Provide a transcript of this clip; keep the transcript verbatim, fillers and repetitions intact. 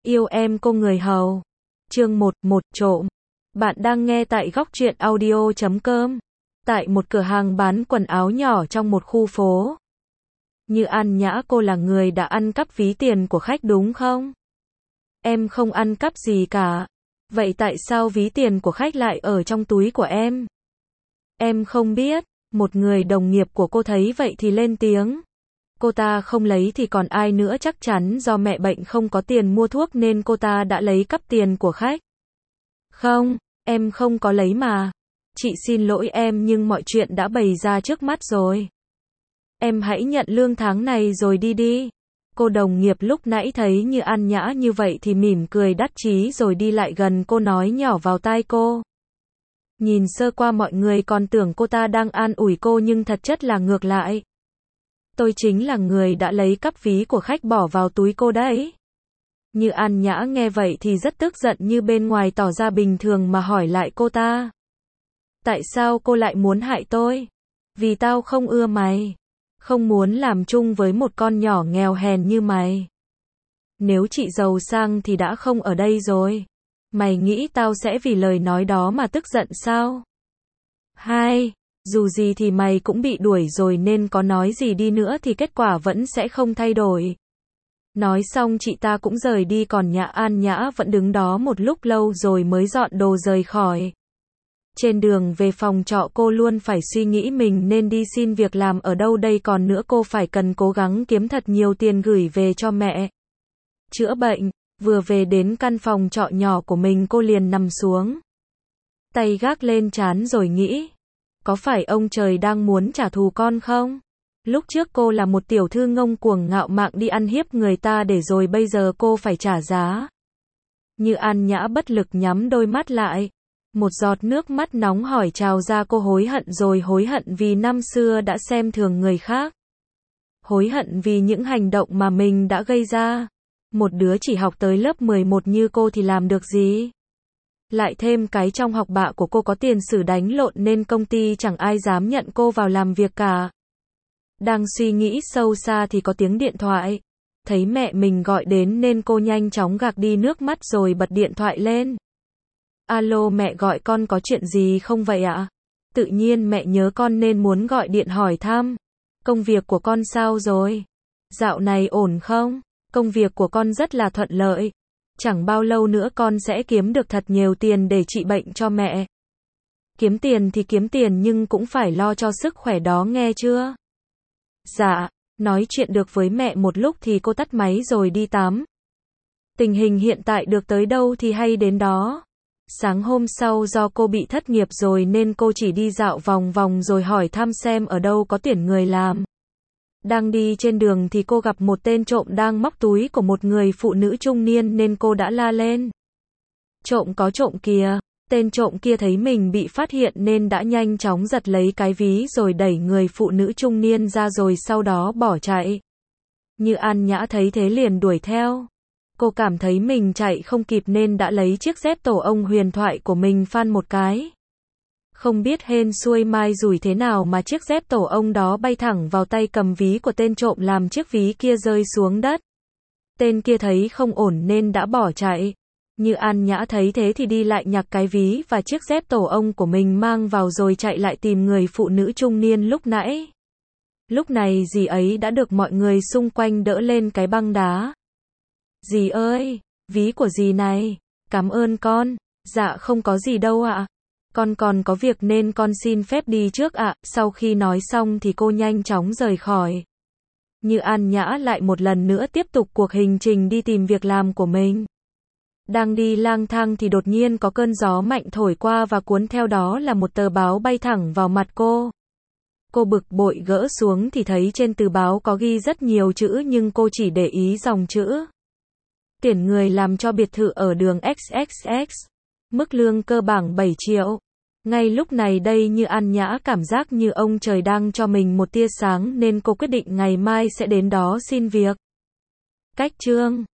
Yêu em cô người hầu. Chương một, một trộm. Bạn đang nghe tại góc truyện audio chấm com. Tại một cửa hàng bán quần áo nhỏ trong một khu phố. Như An Nhã, cô là người đã ăn cắp ví tiền của khách đúng không? Em không ăn cắp gì cả. Vậy tại sao ví tiền của khách lại ở trong túi của em? Em không biết. Một người đồng nghiệp của cô thấy vậy thì lên tiếng. Cô ta không lấy thì còn ai nữa, chắc chắn do mẹ bệnh không có tiền mua thuốc nên cô ta đã lấy cắp tiền của khách. Không, em không có lấy mà. Chị xin lỗi em nhưng mọi chuyện đã bày ra trước mắt rồi. Em hãy nhận lương tháng này rồi đi đi. Cô đồng nghiệp lúc nãy thấy Như An Nhã như vậy thì mỉm cười đắc chí rồi đi lại gần cô nói nhỏ vào tai cô. Nhìn sơ qua mọi người còn tưởng cô ta đang an ủi cô nhưng thật chất là ngược lại. Tôi chính là người đã lấy cắp ví của khách bỏ vào túi cô đấy. Như An Nhã nghe vậy thì rất tức giận, như bên ngoài tỏ ra bình thường mà hỏi lại cô ta. Tại sao cô lại muốn hại tôi? Vì tao không ưa mày. Không muốn làm chung với một con nhỏ nghèo hèn như mày. Nếu chị giàu sang thì đã không ở đây rồi. Mày nghĩ tao sẽ vì lời nói đó mà tức giận sao? Hai, dù gì thì mày cũng bị đuổi rồi nên có nói gì đi nữa thì kết quả vẫn sẽ không thay đổi. Nói xong chị ta cũng rời đi, còn Nhã An Nhã vẫn đứng đó một lúc lâu rồi mới dọn đồ rời khỏi. Trên đường về phòng trọ cô luôn phải suy nghĩ mình nên đi xin việc làm ở đâu đây, còn nữa cô phải cần cố gắng kiếm thật nhiều tiền gửi về cho mẹ. Chữa bệnh, vừa về đến căn phòng trọ nhỏ của mình cô liền nằm xuống. Tay gác lên trán rồi nghĩ. Có phải ông trời đang muốn trả thù con không? Lúc trước cô là một tiểu thư ngông cuồng ngạo mạn đi ăn hiếp người ta để rồi bây giờ cô phải trả giá. Như An Nhã bất lực nhắm đôi mắt lại. Một giọt nước mắt nóng hổi trào ra, cô hối hận rồi hối hận vì năm xưa đã xem thường người khác. Hối hận vì những hành động mà mình đã gây ra. Một đứa chỉ học tới lớp mười một như cô thì làm được gì? Lại thêm cái trong học bạ của cô có tiền sử đánh lộn nên công ty chẳng ai dám nhận cô vào làm việc cả. Đang suy nghĩ sâu xa thì có tiếng điện thoại. Thấy mẹ mình gọi đến nên cô nhanh chóng gạt đi nước mắt rồi bật điện thoại lên. Alo, mẹ gọi con có chuyện gì không vậy ạ? Tự nhiên mẹ nhớ con nên muốn gọi điện hỏi thăm. Công việc của con sao rồi? Dạo này ổn không? Công việc của con rất là thuận lợi. Chẳng bao lâu nữa con sẽ kiếm được thật nhiều tiền để trị bệnh cho mẹ. Kiếm tiền thì kiếm tiền nhưng cũng phải lo cho sức khỏe đó, nghe chưa? Dạ, nói chuyện được với mẹ một lúc thì cô tắt máy rồi đi tắm. Tình hình hiện tại được tới đâu thì hay đến đó. Sáng hôm sau do cô bị thất nghiệp rồi nên cô chỉ đi dạo vòng vòng rồi hỏi thăm xem ở đâu có tuyển người làm. Đang đi trên đường thì cô gặp một tên trộm đang móc túi của một người phụ nữ trung niên nên cô đã la lên. Trộm có trộm kìa. Tên trộm kia thấy mình bị phát hiện nên đã nhanh chóng giật lấy cái ví rồi đẩy người phụ nữ trung niên ra rồi sau đó bỏ chạy. Như An Nhã thấy thế liền đuổi theo. Cô cảm thấy mình chạy không kịp nên đã lấy chiếc dép tổ ong huyền thoại của mình phan một cái. Không biết hên xuôi mai rủi thế nào mà chiếc dép tổ ong đó bay thẳng vào tay cầm ví của tên trộm làm chiếc ví kia rơi xuống đất. Tên kia thấy không ổn nên đã bỏ chạy. Như An Nhã thấy thế thì đi lại nhặt cái ví và chiếc dép tổ ong của mình mang vào rồi chạy lại tìm người phụ nữ trung niên lúc nãy. Lúc này dì ấy đã được mọi người xung quanh đỡ lên cái băng đá. Dì ơi, ví của dì này. Cảm ơn con. Dạ không có gì đâu ạ. Con còn có việc nên con xin phép đi trước ạ. Sau khi nói xong thì cô nhanh chóng rời khỏi. Như An Nhã lại một lần nữa tiếp tục cuộc hành trình đi tìm việc làm của mình. Đang đi lang thang thì đột nhiên có cơn gió mạnh thổi qua và cuốn theo đó là một tờ báo bay thẳng vào mặt cô. Cô bực bội gỡ xuống thì thấy trên tờ báo có ghi rất nhiều chữ nhưng cô chỉ để ý dòng chữ. Tuyển người làm cho biệt thự ở đường ích ích ích. Mức lương cơ bản bảy triệu. Ngay lúc này đây Như An Nhã cảm giác như ông trời đang cho mình một tia sáng nên cô quyết định ngày mai sẽ đến đó xin việc. Cách chương